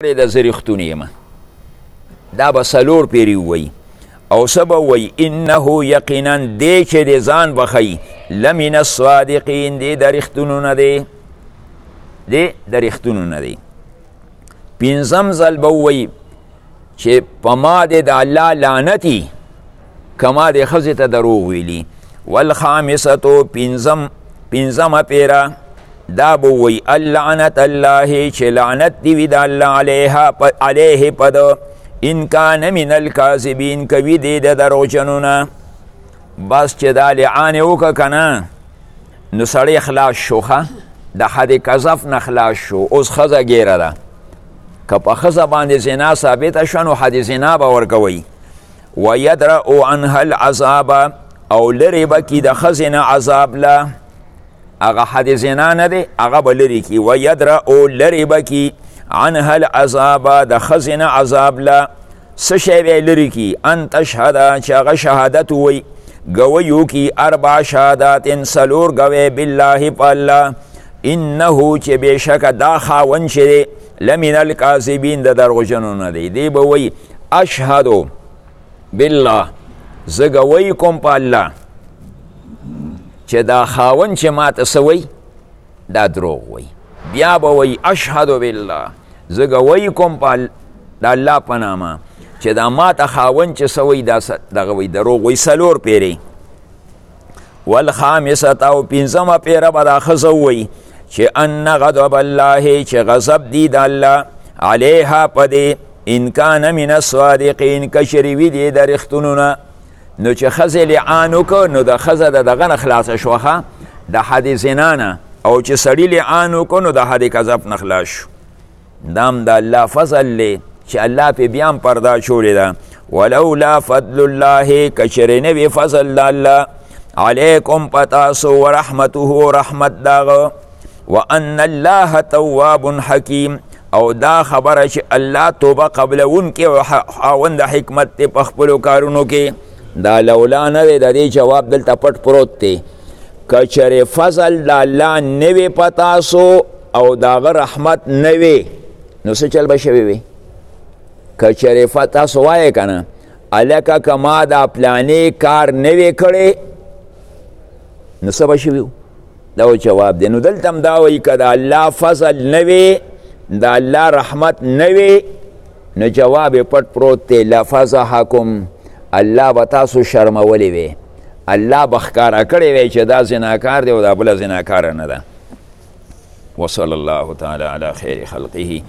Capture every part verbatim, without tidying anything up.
د زریختون یم دا به څلور پیرې ووایي او څه به ووایي انه یقینا دی چې د ځان بښیي لمن الصادقین دی د رښتونو نه دی دی د رښتونو نه دی پنځم ځل به ووایي چې په ما دی د الله لعنتي که ما دې ښځې ته دروغ ویلي والخامسة پنځم پنځمه پیره دا به وی اللعنت الله چې لعنت دی وي د الله علیه په ده ان کان من الکاذبین که وي دی د دروغجنو نه بس چې دا لعان یې وکړه که نه نو سړی خلاص شو ښه د حد کذف نه خلاص شو اوس ښځه ګیره ده که په ښځه باندې زنا ثابته شوه نو حد زنا به ورکوئ ویدرأ عنها العذاب او لرې به کي د ښځې نه عذاب له اغا حد زنا نه دی اغا به لرې کي ویدرأ لرې به کي عنها العذاب د ښځې نه عذاب له څه شی به یې لرې کي ان تشهده چې هغه شهادت ووایي ګوی وکړي اربع شهادات څلور ګوی بالله په الله انه چې بېشکه دا خاوند چې دی لمن الکاذبین د دروغجنو نه دی دی به وایي اشهدو بالله زه ګوی کوم په الله چې دا خاوند چې ماته څه وایي دا دروغ وایي بیا به وایي اشهدو بالله زه ګوی کوم په د الله په نامه چې دا ماته خاوند چې څه وایي دا دغه وایي دروغ وایي څلور پیرې والخامسة او پنځمه پیره به دا ښځه ووایي چې ان غضب الله چې غضب دی د الله علیها په دې ان کان من الصادقین که چېرې وي دی د رښتونو نه نو چې ښځې لعان وکړه نو د ښځه د دغه نه خلاصه شوه ښه د حد زنا نه او چې سړي لعان وکړه نو د حد کذب نه خلاص شو دا هم د الله فضل دی چې الله پې بیا هم پرده چولې ده ولولا فضل الله که چېرې نه وي فضل د الله علیکم په تاسو ورحمته رحمت د هغه وان الله تواب حکیم او دا خبره چې الله توبه قبلونکې او خاوند د حکمت دی په خپلو کارونو کې دا لولا نه دی د دې جواب دلته پټ پروت دی که چېرې فضل د الله نه وي په تاسو او د هغه رحمت نه وي نو څه چل به شوی وي که چېرې تاسو وایې که نه هلکه که ما دا پلانې کار نه وی کړی نو څه به شوي دا جواب دی نو دلته هم دا وایي که د الله فضل نه وي د الله رحمت نه وي نو جواب یې پټ پروت دی لفضحکم الله به تاسو شرمولی وي الله به ښکاره کړی وی چې دا زناکار دی او دا بله زناکاره نه ده وصلی الله تعالی علی خیر خلقه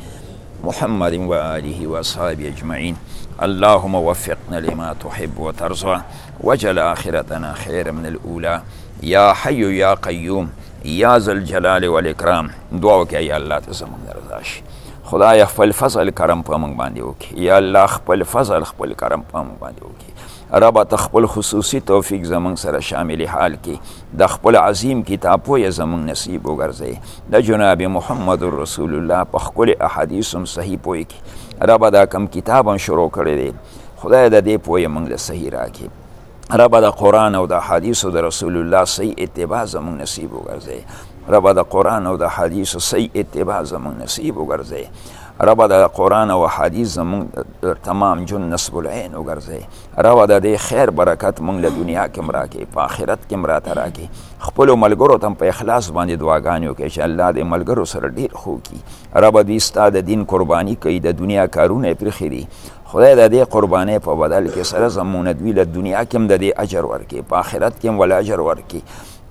محمد و آله و اصحابه اجمعین اللهم وفقنا لما تحب وترضى وجل آخرتنا خیر من الاولى یا حی یا قیوم یا ذا الجلال والاکرام دعا وکړه یا الله ته زموږ رضا شي خدای خپل فضل کرم په موږ باندې وکړي یا الله خپل فضل خپل کرم په موږ باندې وکړي رب ته خپل خصوصي توفیق زموږ سره شامل حال کې د خپل عظیم کتاب پویه زموږ نصیب وګرځوي د جناب محمد رسول الله په ښکلي احادیث هم صحیح پوی کې رب دا کم کتاب هم شروع کړی دی خدای د دې پویه موږ له صحیح راکړي رب د قرآن او د حدیثو د رسول الله صحیح اتباع زموږ نصیب وګرځوي رب د قرآن او د حدیثو صحیح اتباع زموږ نصیب وګرځوي رب د قرآن او حدیث زموږ تمام جون نصب العین وګرځوي رب د دې خیر برکت موږ له دنیا کې هم راکړي په آخرت کې هم راته راکړي خپلو ملګرو ته هم په اخلاص باندې دعاګانې وکړي چې الله دې ملګرو سره ډېر ښه کړي رب دوی ستا د دین قرباني کوي د دنیا کارونه یې پرېښي دي خدای د دې قربانۍ په بدل کې سره زموږ نه دوی له دنیا کې هم د دې اجر ورکړي په آخرت کې هم ول اجر ورکړي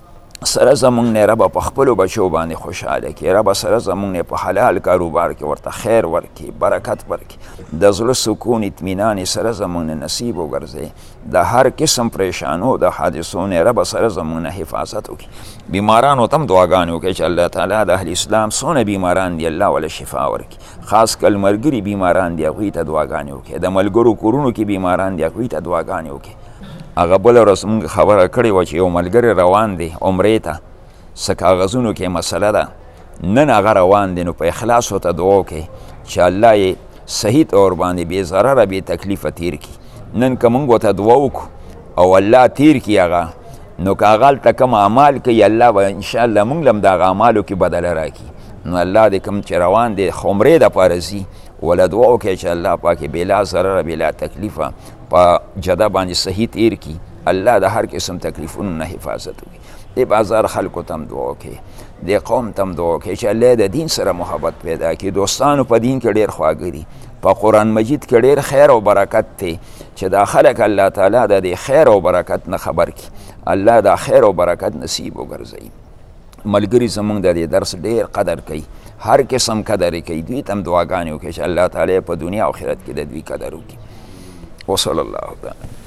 سره زموږ نه ربه په خپلو بچو باندې خوشحاله کړي ربه سره زموږ نه په حلال کاروبار کې ورته خیر ورکړي برکت ورکړي د زړه سکون اطمینان یې سره زموږ نه نصیب وګرځوي د هر قسم پریشانو د حادثو نه ربه سره زموږ نه حفاظت وکړي بیمارانو ته هم دعاګانې وکړي چې الله تعالی د اهل اسلام څونه بیماران دي الله وله شفا ورکړي خاص کل ملګري بیماران دي هغوی ته دعاګانې وکړي د ملګرو کورونو کې بیماران دي هغوی ته دعاګانې وکړي هغه بله ورځ موږ خبره کړې وه چې یو ملګری روان دی عمرې ته څه کاغذونو کې مسله ده نن هغه روان دی نو په اخلاص ورته دعا وکړئ چې الله یې صحیح طور باندې بې ضرره بې تکلیفه تیر کړي نن که موږ ورته دعا وکړو او الله تیر کړي هغه نو که هغه هلته کوم اعمال کوي الله به انشاءالله موږ له هم د هغه اعمالو کې بدله راکړي نو الله دې کوم چې روان دی عمرې دپاره ځي وله دعا وکړئ چې الله پاک بلا ضرره بلا تکلیفه په جده باندې صحیح تیر کړي. الله د هر قسم تکلیفونو نه حفاظت وکړي. د بازار خلکو ته هم دعا وکړئ، د قوم ته هم دعا وکړئ چې الله د دین سره محبت پیدا کړي. دوستانو په دین کې ډېر خواږه دي، په قرآن مجید کې ډېر خیر او برکت دی چې دا خلک الله تعالی د دې خیر او برکت نه خبر کړي. الله دا خیر او برکت نصیب وګرځوي. ملګري زمونږ د دې درس ډېر قدر کوي، هر قسم قدر کوي. دوی ته هم دعاګانې وکړي چې الله تعالی په دنیا او آخرت کې د دوی قدر وکړي. وصلی الله تعالی